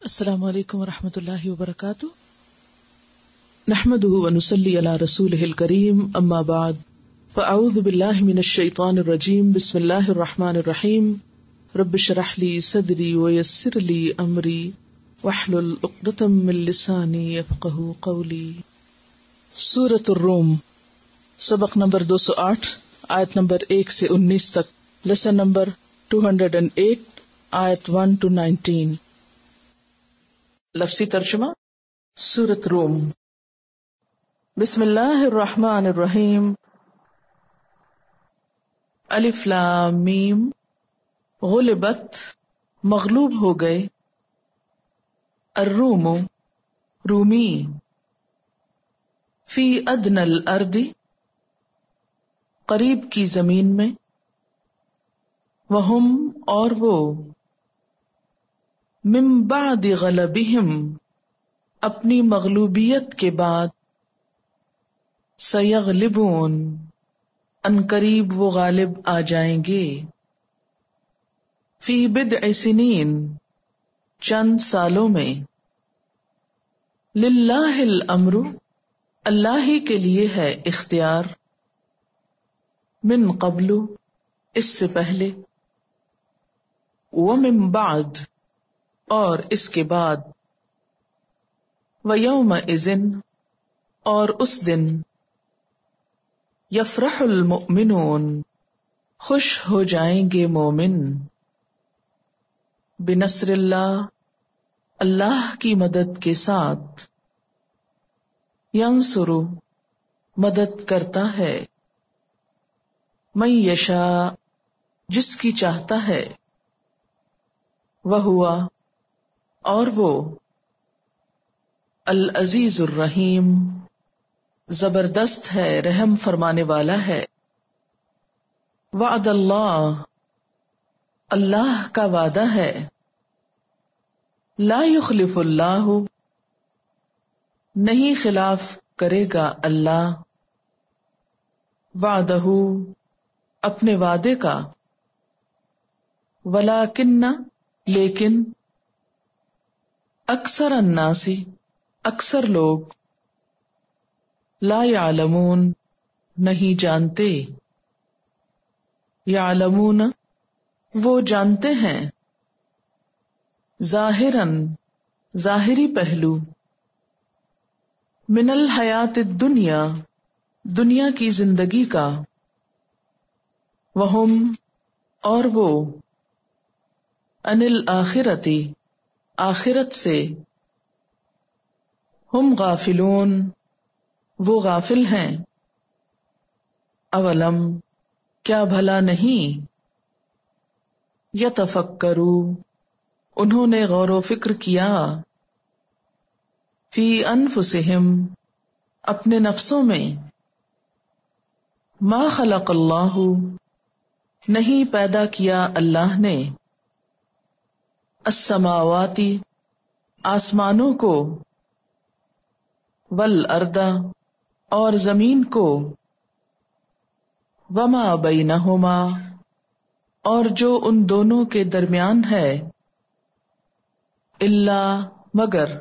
السلام علیکم ورحمۃ اللہ وبرکاتہ. نحمده ونصلي على رسوله الكريم اما بعد فاعوذ باللہ من الشیطان الرجیم بسم اللہ الرحمن الرحیم رب اشرح لي صدری ويسر لي امری واحلل عقدۃ من لسانی یفقهوا قولی. سورۃ الروم، سبق نمبر 208، آیت نمبر 1 سے 19 تک، لیسن نمبر 208، آیت 1 to 19. لفظی ترجمہ. سورۃ روم. بسم اللہ الرحمن الرحیم. الف لام میم. غلبت، مغلوب ہو گئے، الروم، رومی، فی ادنی الارض، قریب کی زمین میں، وہم، اور وہ، من بعد غلبہم، اپنی مغلوبیت کے بعد، سیغلبون، ان قریب وہ غالب آ جائیں گے، فی بضع سنین، چند سالوں میں، للہ الامر، اللہ ہی کے لیے ہے اختیار، من قبل، اس سے پہلے، ومن بعد، اور اس کے بعد، وَيَوْمَئِذٍ، اور اس دن، یفرح المؤمنون، خوش ہو جائیں گے مومن، بنصر اللہ، اللہ کی مدد کے ساتھ، ینصر، مدد کرتا ہے، من یشاء، جس کی چاہتا ہے، وہوا، اور وہ، العزیز الرحیم، زبردست ہے، رحم فرمانے والا ہے. وعد اللہ، اللہ کا وعدہ ہے، لا یخلف اللہ، نہیں خلاف کرے گا اللہ، وعدہ، اپنے وعدے کا، ولکن، لیکن، اکثر الناس، اکثر لوگ، لا یعلمون، نہیں جانتے، یعلمون، وہ جانتے ہیں، ظاہراً، ظاہری پہلو، من الحیات الدنیا، دنیا کی زندگی کا، وہم، اور وہ، عن الآخرۃ، آخرت سے، ہم غافلون، وہ غافل ہیں. اولم، کیا بھلا نہیں، یتفکروا، انہوں نے غور و فکر کیا، فی انفسہم، اپنے نفسوں میں، ما خلق اللہ، نہیں پیدا کیا اللہ نے، السماوات، آسمانوں کو، والارض، اور زمین کو، وما بینہما، اور جو ان دونوں کے درمیان ہے، الا، مگر،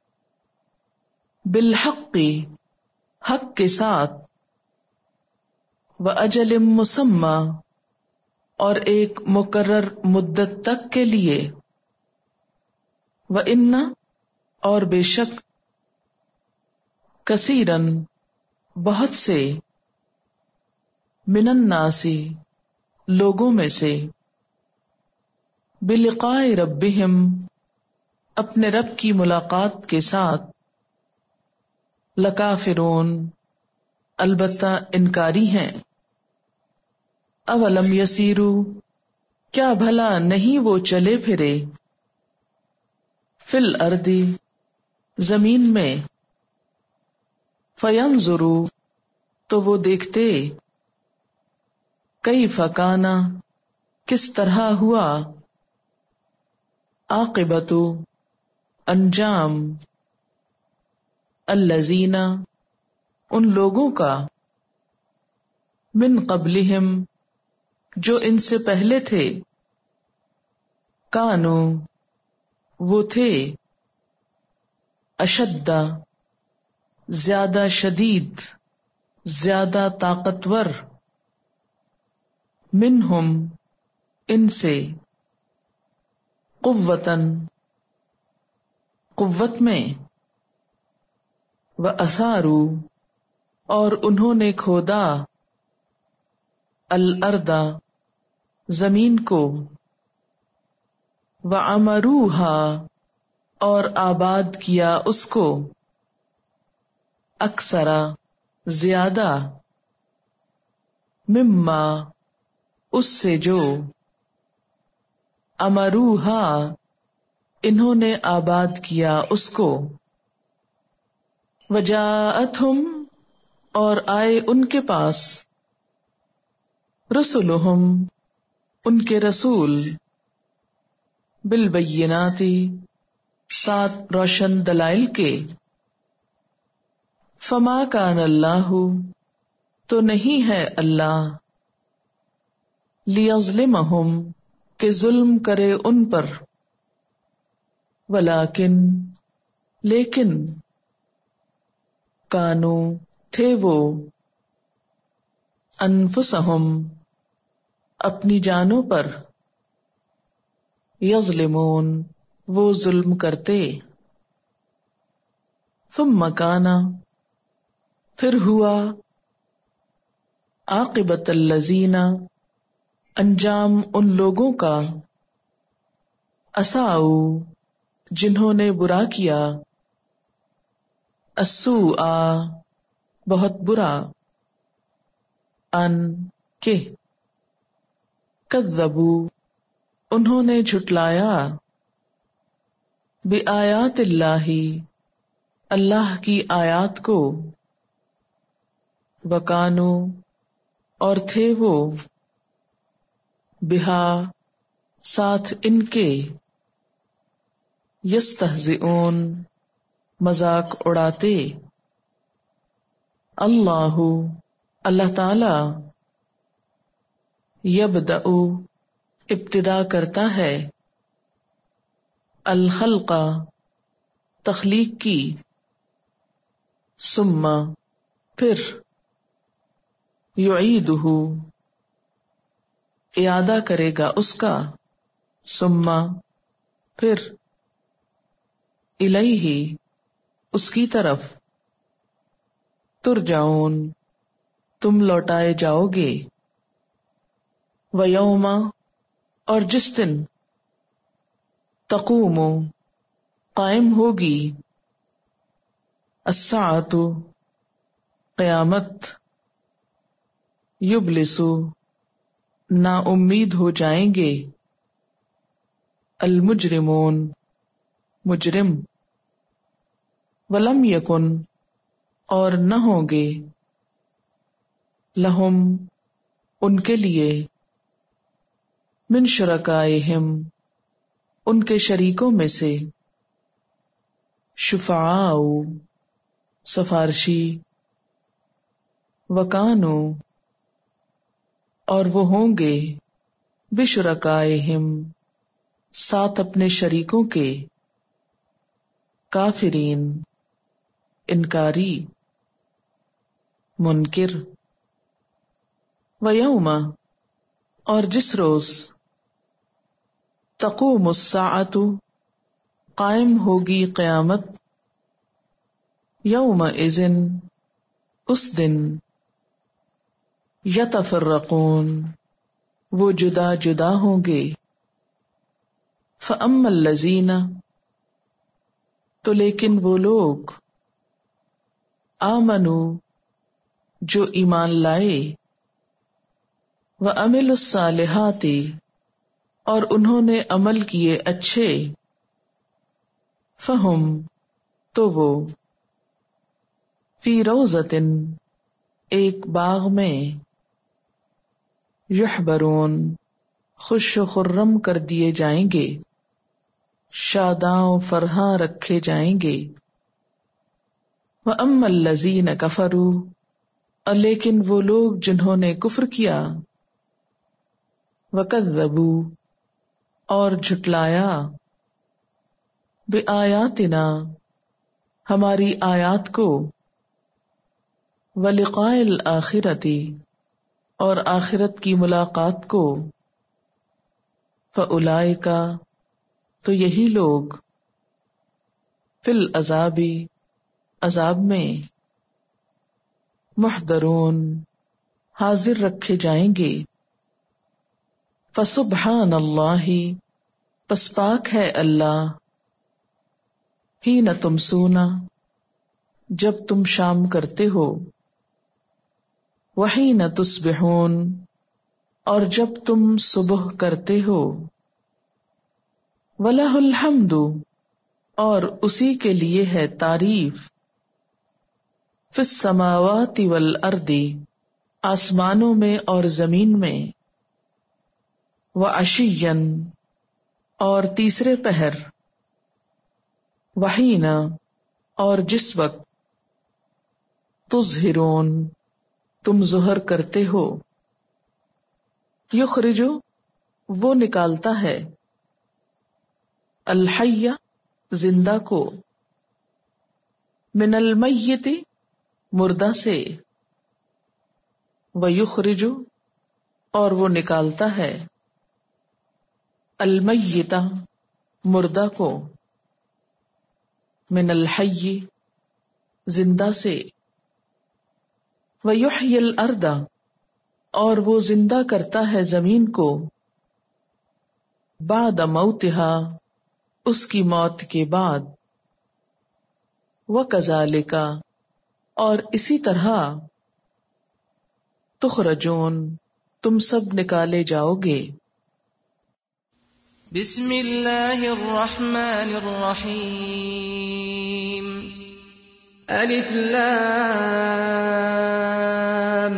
بالحق، حق کے ساتھ، واجل مسمی، اور ایک مقرر مدت تک کے لیے، وان، اور بے شک، کثیرن، بہت سے، من الناس، لوگوں میں سے، بلقاء ربہم، اپنے رب کی ملاقات کے ساتھ، لکافرون، البتہ انکاری ہیں. اولم یسیروا، کیا بھلا نہیں وہ چلے پھرے، فی الارض، زمین میں، فینظروا، تو وہ دیکھتے، کیف کان، کس طرح ہوا، عاقبۃ، انجام، الذین، ان لوگوں کا، من قبلہم، جو ان سے پہلے تھے، کانو، وہ تھے، اشد زیادہ شدید، زیادہ طاقتور، منہم ان سے، قوتاً قوت میں، وَأَثَارُوا اور انہوں نے کھودا، الارض زمین کو، وَعَمَرُوهَا اور آباد کیا اس کو، اکثر زیادہ، مما اس سے جو، امروہا انہوں نے آباد کیا اس کو، وجاءتہم اور آئے ان کے پاس، رسلہم ان کے رسول، بالبینات سات روشن دلائل کے، فما کان اللہ تو نہیں ہے اللہ، لیظلمہم کہ ظلم کرے ان پر، ولیکن لیکن، کانو تھے وہ، انفسہم اپنی جانوں پر، یظلمون وہ ظلم کرتے، ثم کان پھر ہوا، عاقبۃ الذین انجام ان لوگوں کا، اساءوا جنہوں نے برا کیا، السوء بہت برا، ان کہ، کذبوا انہوں نے جھٹلایا، بآیات اللہ اللہ کی آیات کو، وکانوا اور تھے وہ، بہا ساتھ ان کے، یستہزئون مذاق اڑاتے، اللہ اللہ تعالی، یبدأ ابتدا کرتا ہے، الخلق تخلیق کی، ثم پھر، یعیدہ اعادہ کرے گا اس کا، ثم پھر، الیہ اس کی طرف، ترجعون تم لوٹائے جاؤ گے، ویوم اور جس دن، تقوم قائم ہوگی، الساعۃ قیامت، یبلس نا امید ہو جائیں گے، المجرمون مجرم، ولم یکن اور نہ ہوں گے، لہم ان کے لیے، من شرکائہم ان کے شریکوں میں سے، شفعاء سفارشی، وکانوا اور وہ ہوں گے، بشرکائہم ساتھ اپنے شریکوں کے، کافرین انکاری، منکر، ویوم اور جس روز، تقوم الساعۃ قائم ہوگی قیامت، یومئذ اس دن، یتفرقون وہ جدا جدا ہوں گے، فأما الذین تو لیکن وہ لوگ، آمنو جو ایمان لائے، وعملوا الصالحات اور انہوں نے عمل کیے اچھے، فہم تو وہ، فی روضۃ ایک باغ میں، یحبرون خوش و خرم کر دیے جائیں گے، شاداں و فرحاں رکھے جائیں گے، وَأَمَّا الَّذِينَ كَفَرُوا اور لیکن وہ لوگ جنہوں نے کفر کیا، وَكَذَّبُوا اور جھٹلایا، بِآیاتنا ہماری آیات کو، وَلِقَاءِ الْآخِرَةِ اور آخرت کی ملاقات کو، فَأُولَئِكَ تو یہی لوگ، فِي الْعَذَابِ عذاب میں، مُحْضَرُونَ حاضر رکھے جائیں گے، فَسُبْحَانَ اللَّهِ پس پاک ہے اللہ، حِینَ تُمْسُونَ جب تم شام کرتے ہو، وَحِینَ تُصْبِحُونَ اور جب تم صبح کرتے ہو، وَلَهُ الْحَمْدُ اور اسی کے لیے ہے تعریف، فِي السَّمَاوَاتِ وَالْأَرْضِ آسمانوں میں اور زمین میں، وَعَشِيًّا اور تیسرے پہر، وحین اور جس وقت، تظہرون تم ظہر کرتے ہو، یخرج وہ نکالتا ہے، الحی زندہ کو، من المیت مردہ سے، ویخرج اور وہ نکالتا ہے، المیت مردہ کو، من الحی زندہ سے، ویحیی الارض اور وہ زندہ کرتا ہے زمین کو، بعد موتها اس کی موت کے بعد، وکذالک اور اسی طرح، تخرجون تم سب نکالے جاؤ گے۔ بسم اللہ الرحمن الرحیم، الف لام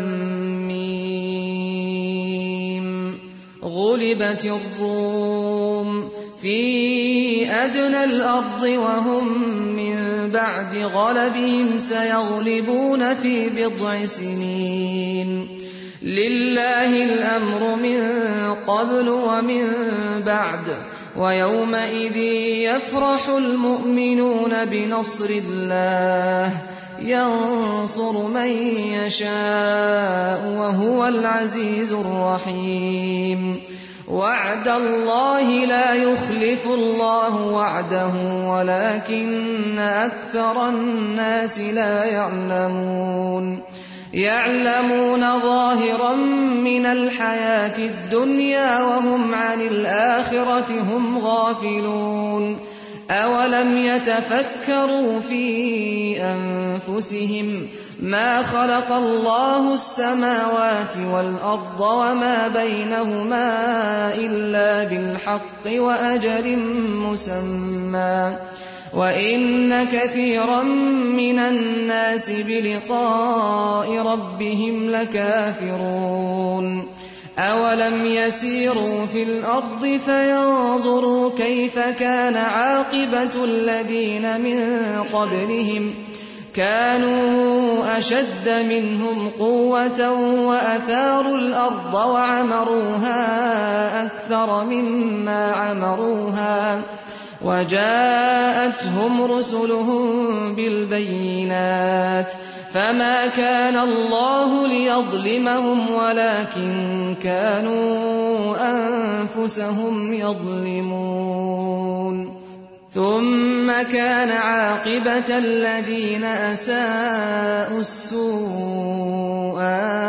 میم، غلبت الروم فی ادنى الارض وهم من بعد غلبهم سيغلبون في بضع سنين، للہ الامر من قبل ومن بعد، ويومئذ يفرح المؤمنون بنصر الله ينصر من يشاء وهو العزيز الرحيم، وعد الله لا يخلف الله وعده ولكن أكثر الناس لا يعلمون، يعلمون ظاهرا من الحياة الدنيا وهم عن الآخرة هم غافلون، أولم يتفكروا في أنفسهم ما خلق الله السماوات والأرض وما بينهما إلا بالحق وأجل مسمى، وَإِنَّ كَثِيرًا مِّنَ النَّاسِ بِلِقَاءِ رَبِّهِمْ لَكَافِرُونَ، أَوَلَمْ يَسِيرُوا فِي الْأَرْضِ فَيَنظُرُوا كَيْفَ كَانَ عَاقِبَةُ الَّذِينَ مِن قَبْلِهِمْ، كَانُوا أَشَدَّ مِنْهُمْ قُوَّةً وَأَثَارُوا الْأَرْضَ وَعَمَرُوهَا أَكْثَرَ مِمَّا عَمَرُوهَا، وجاءتهم رسلهم بالبينات، فما كان الله ليظلمهم ولكن كانوا أنفسهم يظلمون، ثم كان عاقبة الذين أساءوا السوء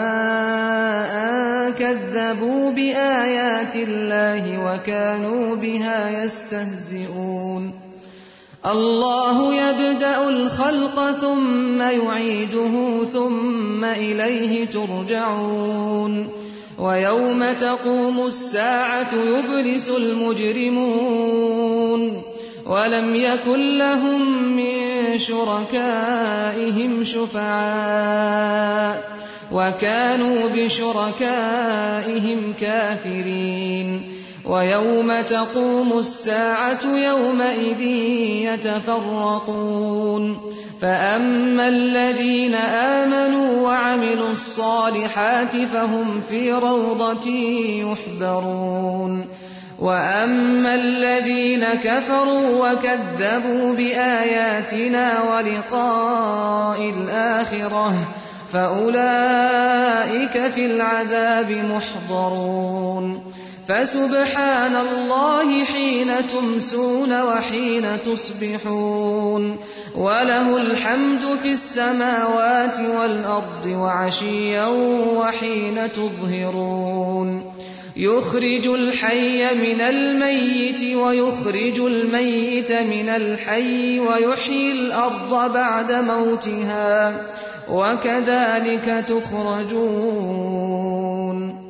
أن كذبوا بآيات الله وكانوا بها يستهزئون، الله يبدأ الخلق ثم يعيده ثم إليه ترجعون، ويوم تقوم الساعة يبلس المجرمون، ولم يكن لهم من شركائهم شفعاء وكانوا بشركائهم كافرين، ويوم تقوم الساعة يومئذ يتفرقون، فأما الذين آمنوا وعملوا الصالحات فهم في روضة يحبرون، وَأَمَّا الَّذِينَ كَفَرُوا وَكَذَّبُوا بِآيَاتِنَا وَلِقَاءِ الْآخِرَةِ فَأُولَئِكَ فِي الْعَذَابِ مُحْضَرُونَ فَسُبْحَانَ اللَّهِ حِينَ تُمْسُونَ وَحِينَ تُصْبِحُونَ وَلَهُ الْحَمْدُ فِي السَّمَاوَاتِ وَالْأَرْضِ وَعَشِيًّا وَحِينَ تُظْهِرُونَ يُخْرِجُ الْحَيَّ مِنَ الْمَيِّتِ وَيُخْرِجُ الْمَيِّتَ مِنَ الْحَيِّ وَيُحْيِي الْأَرْضَ بَعْدَ مَوْتِهَا وَكَذَلِكَ تُخْرَجُونَ